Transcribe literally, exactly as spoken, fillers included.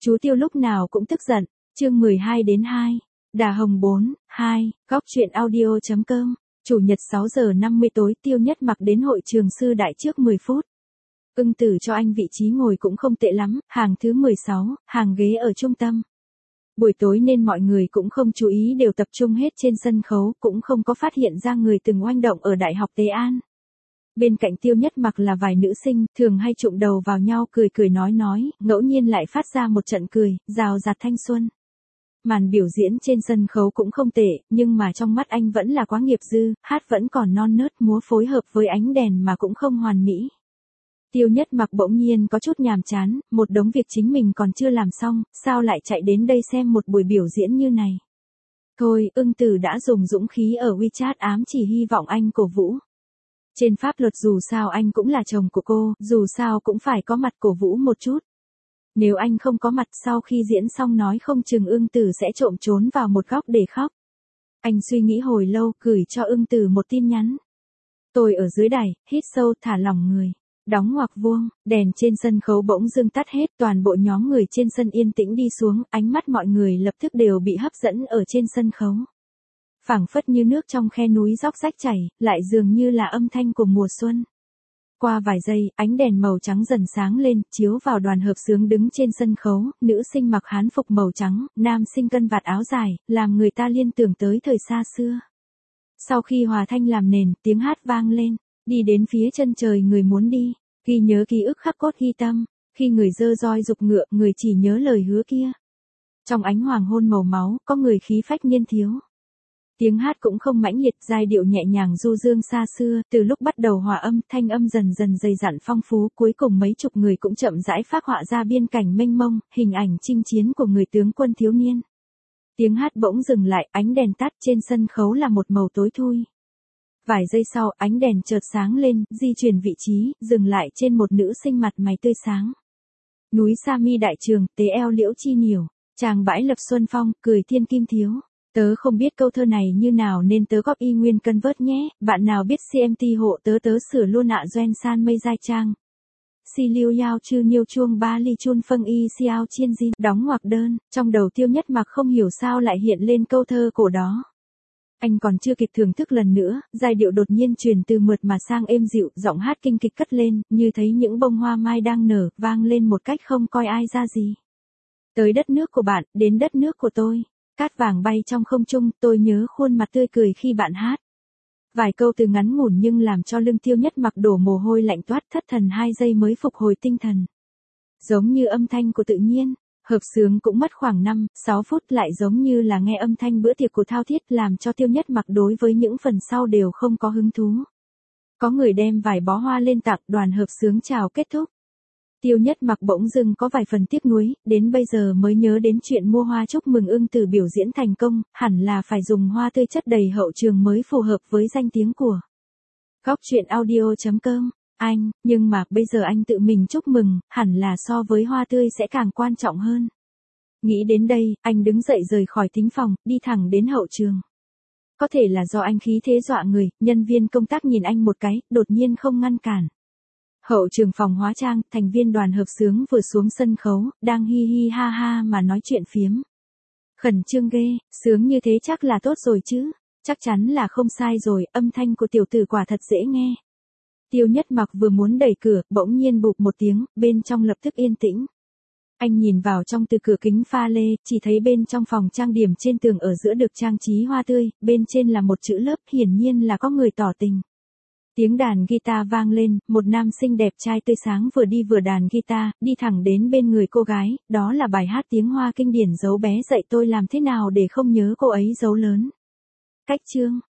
Chú Tiêu lúc nào cũng tức giận. Chương mười hai đến hai. Đà Hồng bốn, hai, góc truyện audio chấm com. Chủ nhật sáu giờ năm mươi tối, Tiêu Nhất Mặc đến hội trường sư đại trước mười phút. Ưng Tử cho anh vị trí ngồi cũng không tệ lắm, hàng thứ mười sáu, hàng ghế ở trung tâm. Buổi tối nên mọi người cũng không chú ý, đều tập trung hết trên sân khấu, cũng không có phát hiện ra người từng oanh động ở Đại học Tế An. Bên cạnh Tiêu Nhất Mặc là vài nữ sinh, thường hay chụm đầu vào nhau cười cười nói nói, ngẫu nhiên lại phát ra một trận cười, rào rạt thanh xuân. Màn biểu diễn trên sân khấu cũng không tệ, nhưng mà trong mắt anh vẫn là quá nghiệp dư, hát vẫn còn non nớt, múa phối hợp với ánh đèn mà cũng không hoàn mỹ. Tiêu Nhất Mặc bỗng nhiên có chút nhàm chán, một đống việc chính mình còn chưa làm xong, sao lại chạy đến đây xem một buổi biểu diễn như này. Thôi, Ưng Tử đã dùng dũng khí ở WeChat ám chỉ hy vọng anh cổ vũ. Trên pháp luật dù sao anh cũng là chồng của cô, dù sao cũng phải có mặt cổ vũ một chút. Nếu anh không có mặt sau khi diễn xong nói không chừng Ưng Tử sẽ trộm trốn vào một góc để khóc. Anh suy nghĩ hồi lâu, gửi cho Ưng Tử một tin nhắn. Tôi ở dưới đài, hít sâu thả lỏng người. Đóng ngoặc vuông, đèn trên sân khấu bỗng dưng tắt hết, toàn bộ nhóm người trên sân yên tĩnh đi xuống, ánh mắt mọi người lập tức đều bị hấp dẫn ở trên sân khấu. Phảng phất như nước trong khe núi róc rách chảy, lại dường như là âm thanh của mùa xuân. Qua vài giây, ánh đèn màu trắng dần sáng lên, chiếu vào đoàn hợp xướng đứng trên sân khấu, nữ sinh mặc hán phục màu trắng, nam sinh cân vạt áo dài, làm người ta liên tưởng tới thời xa xưa. Sau khi hòa thanh làm nền, tiếng hát vang lên, đi đến phía chân trời người muốn đi, ghi nhớ ký ức khắc cốt ghi tâm, khi người dơ roi dục ngựa, người chỉ nhớ lời hứa kia. Trong ánh hoàng hôn màu máu, có người khí phách niên thiếu. Tiếng hát cũng không mãnh liệt, giai điệu nhẹ nhàng du dương xa xưa, từ lúc bắt đầu hòa âm, thanh âm dần dần dày dặn phong phú, cuối cùng mấy chục người cũng chậm rãi phác họa ra biên cảnh mênh mông, hình ảnh chinh chiến của người tướng quân thiếu niên. Tiếng hát bỗng dừng lại, ánh đèn tắt, trên sân khấu là một màu tối thui. Vài giây sau, ánh đèn chợt sáng lên, di chuyển vị trí, dừng lại trên một nữ sinh mặt mày tươi sáng. Núi Sa Mi đại trường, tế eo liễu chi nhiều, chàng bãi lập xuân phong, cười thiên kim thiếu. Tớ không biết câu thơ này như nào nên tớ góp y nguyên cân vớt nhé, bạn nào biết xê em tê hộ tớ tớ sửa luôn ạ doen san mây giai trang. Si liêu yao chư nhiêu chuông ba ly chun phân y xiao chiên zin, đóng ngoặc đơn, trong đầu Tiêu Nhất Mặc không hiểu sao lại hiện lên câu thơ cổ đó. Anh còn chưa kịp thưởng thức lần nữa, giai điệu đột nhiên truyền từ mượt mà sang êm dịu, giọng hát kinh kịch cất lên, như thấy những bông hoa mai đang nở, vang lên một cách không coi ai ra gì. Tới đất nước của bạn, đến đất nước của tôi. Cát vàng bay trong không trung, tôi nhớ khuôn mặt tươi cười khi bạn hát. Vài câu từ ngắn ngủn nhưng làm cho lưng Tiêu Nhất Mặc đổ mồ hôi lạnh toát, thất thần hai giây mới phục hồi tinh thần. Giống như âm thanh của tự nhiên, hợp xướng cũng mất khoảng năm, sáu phút, lại giống như là nghe âm thanh bữa tiệc của thao thiết, làm cho Tiêu Nhất Mặc đối với những phần sau đều không có hứng thú. Có người đem vài bó hoa lên tặng, đoàn hợp xướng chào kết thúc. Tiêu Nhất Mặc bỗng dưng có vài phần tiếc nuối, đến bây giờ mới nhớ đến chuyện mua hoa chúc mừng Ưng Tử biểu diễn thành công, hẳn là phải dùng hoa tươi chất đầy hậu trường mới phù hợp với danh tiếng của góc truyện audio chấm com. Anh, nhưng mà bây giờ anh tự mình chúc mừng, hẳn là so với hoa tươi sẽ càng quan trọng hơn. Nghĩ đến đây, anh đứng dậy rời khỏi thính phòng, đi thẳng đến hậu trường. Có thể là do anh khí thế dọa người, nhân viên công tác nhìn anh một cái, đột nhiên không ngăn cản. Hậu trường phòng hóa trang, thành viên đoàn hợp xướng vừa xuống sân khấu, đang hi hi ha ha mà nói chuyện phiếm. Khẩn trương ghê, sướng như thế chắc là tốt rồi chứ, chắc chắn là không sai rồi, âm thanh của tiểu tử quả thật dễ nghe. Tiêu Nhất Mặc vừa muốn đẩy cửa, bỗng nhiên bụp một tiếng, bên trong lập tức yên tĩnh. Anh nhìn vào trong từ cửa kính pha lê, chỉ thấy bên trong phòng trang điểm trên tường ở giữa được trang trí hoa tươi, bên trên là một chữ lớp, hiển nhiên là có người tỏ tình. Tiếng đàn guitar vang lên, một nam sinh đẹp trai tươi sáng vừa đi vừa đàn guitar, đi thẳng đến bên người cô gái, đó là bài hát tiếng Hoa kinh điển Dấu bé dạy tôi làm thế nào để không nhớ cô ấy dấu lớn. Cách chương,